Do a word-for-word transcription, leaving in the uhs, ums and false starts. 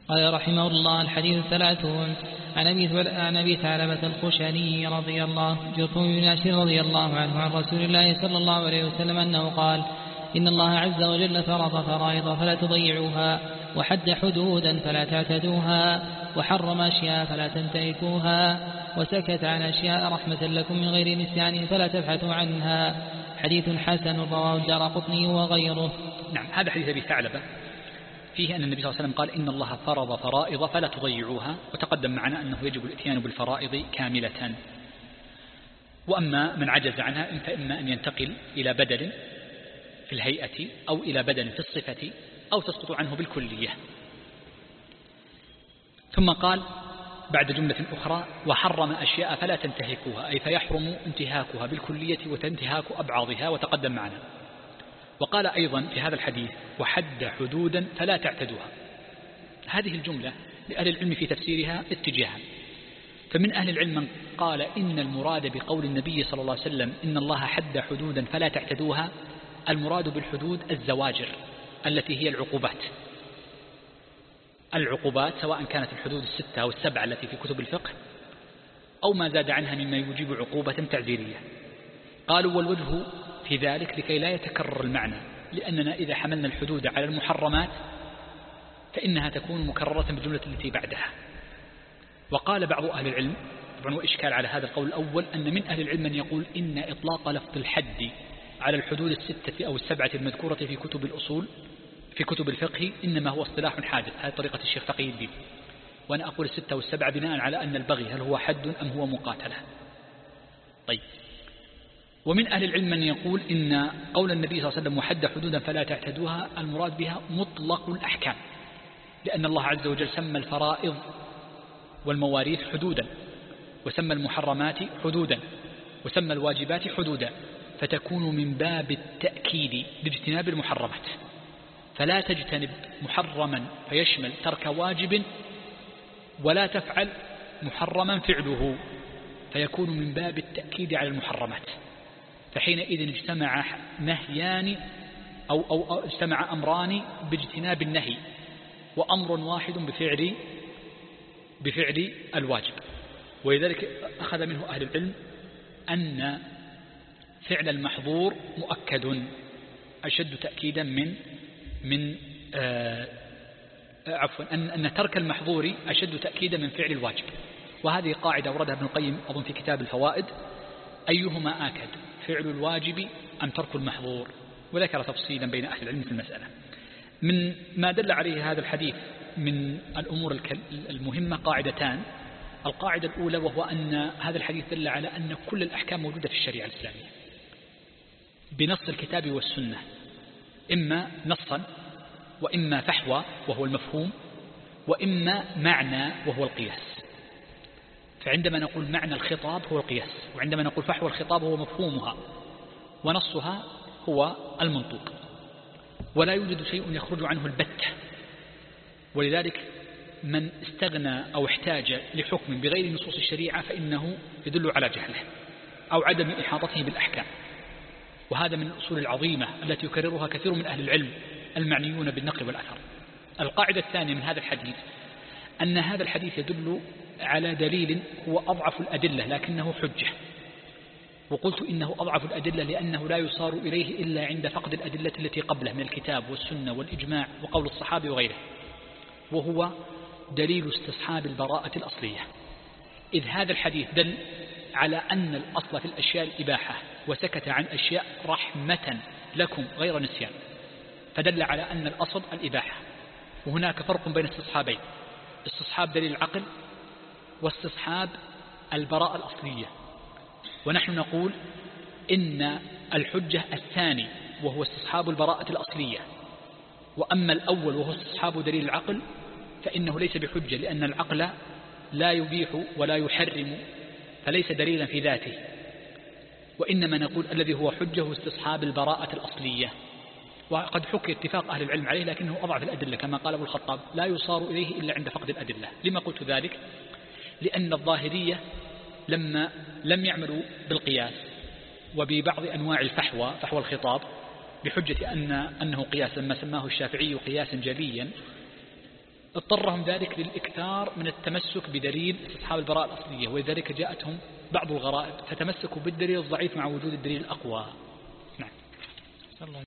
قال رحمه الله: الحديث الثلاثون. عن أبي ثعلبة الخشني رضي الله جرثوم بن ناشر رضي الله عنه عن رسول الله صلى الله عليه وسلم أنه قال: إن الله عز وجل فرض فرائض فلا تضيعوها، وحد حدودا فلا تعتدوها، وحرم أشياء فلا تنتهكوها، وسكت عن أشياء رحمة لكم من غير نسيان فلا تبحثوا عنها. حديث حسن رواه الدارقطني وغيره. نعم، هذا حديث أبي ثعلبة فيه أن النبي صلى الله عليه وسلم قال: إن الله فرض فرائض فلا تضيعوها، وتقدم معنا أنه يجب الاتيان بالفرائض كاملة، وأما من عجز عنها فإما أن ينتقل إلى بدل في الهيئة أو إلى بدل في الصفة أو تسقط عنه بالكلية. ثم قال بعد جملة أخرى: وحرم أشياء فلا تنتهكوها، أي فيحرم انتهاكها بالكلية وتنتهاك أبعاضها، وتقدم معنا. وقال أيضا في هذا الحديث: وحد حدودا فلا تعتدوها. هذه الجملة لأهل العلم في تفسيرها اتجاهان، فمن أهل العلم من قال إن المراد بقول النبي صلى الله عليه وسلم إن الله حد حدودا فلا تعتدوها، المراد بالحدود الزواجر التي هي العقوبات، العقوبات سواء كانت الحدود الستة أو السبعة التي في كتب الفقه أو ما زاد عنها مما يجيب عقوبة تعزيرية. قالوا: والوجه في ذلك لكي لا يتكرر المعنى، لأننا إذا حملنا الحدود على المحرمات فإنها تكون مكررة بالجملة التي بعدها. وقال بعض أهل العلم، طبعا وإشكال على هذا القول الأول، أن من أهل العلم من يقول إن إطلاق لفظ الحد على الحدود الستة أو السبعة المذكورة في كتب الأصول في كتب الفقه إنما هو اصطلاح حادث، هذه طريقة الشيخ تقي الدين. وأنا أقول الستة والسبعة بناء على أن البغي هل هو حد أم هو مقاتلة. طيب، ومن أهل العلم من يقول إن قول النبي صلى الله عليه وسلم: وحد حدودا فلا تعتدوها، المراد بها مطلق الأحكام، لأن الله عز وجل سمى الفرائض والمواريث حدودا، وسمى المحرمات حدودا، وسمى الواجبات حدودا، فتكون من باب التأكيد لاجتناب المحرمات، فلا تجتنب محرما فيشمل ترك واجب، ولا تفعل محرما فعله، فيكون من باب التأكيد على المحرمات. فحينئذ اجتمع نهيان أو, أو, أو اجتمع أمران باجتناب النهي، وأمر واحد بفعل بفعل الواجب. ولذلك أخذ منه أهل العلم أن فعل المحظور مؤكد أشد تأكيدا من من آه عفوا أن, أن ترك المحظور أشد تأكيدا من فعل الواجب. وهذه قاعدة وردها ابن القيم أظن في كتاب الفوائد: أيهما آكد، فعل الواجب أم ترك المحظور؟ وذكر تفصيلا بين أهل العلم في المسألة. من ما دل عليه هذا الحديث من الأمور المهمة قاعدتان. القاعدة الأولى وهو أن هذا الحديث دل على أن كل الأحكام موجودة في الشريعة الإسلامية بنص الكتاب والسنة، إما نصا وإما فحوى وهو المفهوم، وإما معنى وهو القياس. فعندما نقول معنى الخطاب هو القياس، وعندما نقول فحوى الخطاب هو مفهومها، ونصها هو المنطوق، ولا يوجد شيء يخرج عنه البتة. ولذلك من استغنى أو احتاج لحكم بغير نصوص الشريعة فإنه يدل على جهله أو عدم إحاطته بالأحكام، وهذا من الأصول العظيمة التي يكررها كثير من أهل العلم المعنيون بالنقل والأثر. القاعدة الثانية من هذا الحديث أن هذا الحديث يدل على دليل هو أضعف الأدلة لكنه حجة. وقلت إنه أضعف الأدلة لأنه لا يصار إليه إلا عند فقد الأدلة التي قبله من الكتاب والسنة والإجماع وقول الصحابة وغيره، وهو دليل استصحاب البراءة الأصلية. إذ هذا الحديث دل على أن الأصل في الأشياء الإباحة، وسكت عن أشياء رحمة لكم غير نسيان، فدل على أن الأصل الإباحة. وهناك فرق بين استصحابين: استصحاب دليل العقل واستصحاب البراءة الأصلية. ونحن نقول إن الحجة الثاني وهو استصحاب البراءة الأصلية، وأما الأول وهو استصحاب دليل العقل فإنه ليس بحجة، لأن العقل لا يبيح ولا يحرم، فليس دليلا في ذاته. وإنما نقول الذي هو حجة هو استصحاب البراءة الأصلية. وقد حكي اتفاق أهل العلم عليه لكنه أضعف الأدلة، كما قال أبو الخطاب: لا يصار إليه إلا عند فقد الأدلة. لما قلت ذلك؟ لأن الظاهرية لما لم يعملوا بالقياس وببعض أنواع الفحوى، فحوى الخطاب، بحجة أن أنه قياس، لما سماه الشافعي قياسا جليا، اضطرهم ذلك للإكثار من التمسك بدليل استصحاب البراءة الأصلية، ولذلك جاءتهم بعض الغرائب فتمسكوا بالدليل الضعيف مع وجود الدليل الأقوى. نعم.